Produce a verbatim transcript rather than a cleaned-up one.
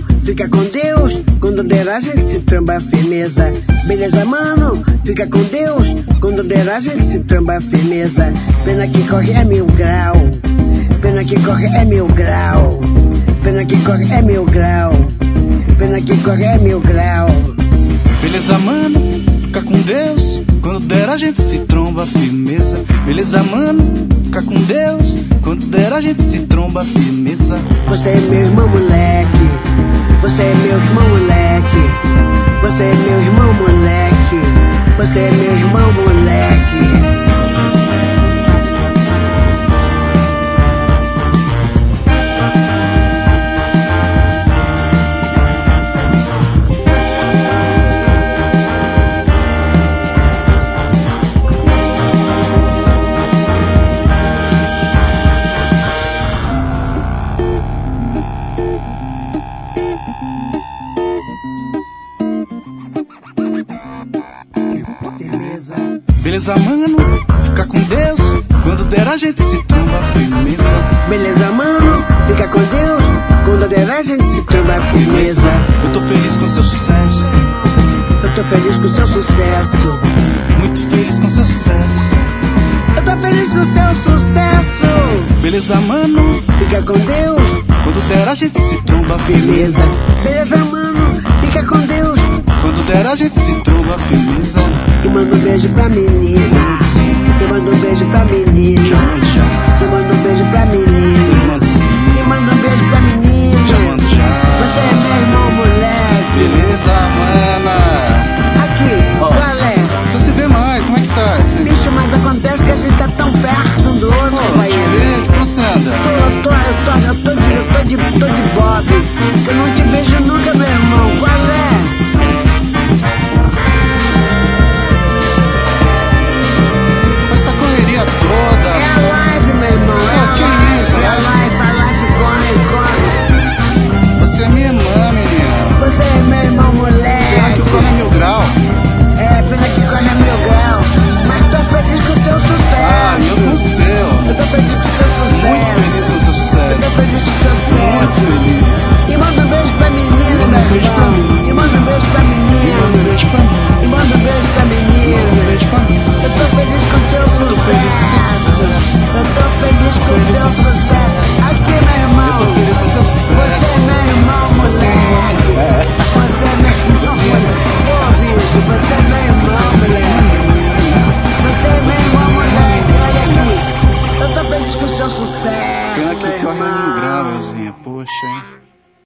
mano, fica com Deus. Quando der a gente se tromba firmeza. Beleza, mano, fica com Deus. Quando der a gente se tromba firmeza. Pena que corre é mil grau. Pena que corre é mil grau. Pena que corre é mil grau. Pena que corre é mil grau. Beleza, mano, fica com Deus. Quando der a gente se tromba firmeza. Beleza, mano, fica com Deus. Quando der a gente se tromba firmeza. Você é meu irmão moleque. Você é meu irmão moleque. Você é meu irmão moleque. Você é meu irmão moleque. Beleza, mano, fica com Deus. Quando der a gente se tromba firmeza. Beleza, mano, fica com Deus. Quando der a gente se tromba firmeza. Eu tô feliz com seu sucesso. Eu tô feliz com seu sucesso. Muito feliz com seu sucesso. Eu tô feliz com seu sucesso. Beleza, mano, fica com Deus. Quando der a gente se tromba firmeza. Beleza, mano, fica com Deus. Quando der a gente se tromba firmeza. E manda um beijo pra menina. Eu mando um beijo pra menina. Eu mando um beijo pra menina.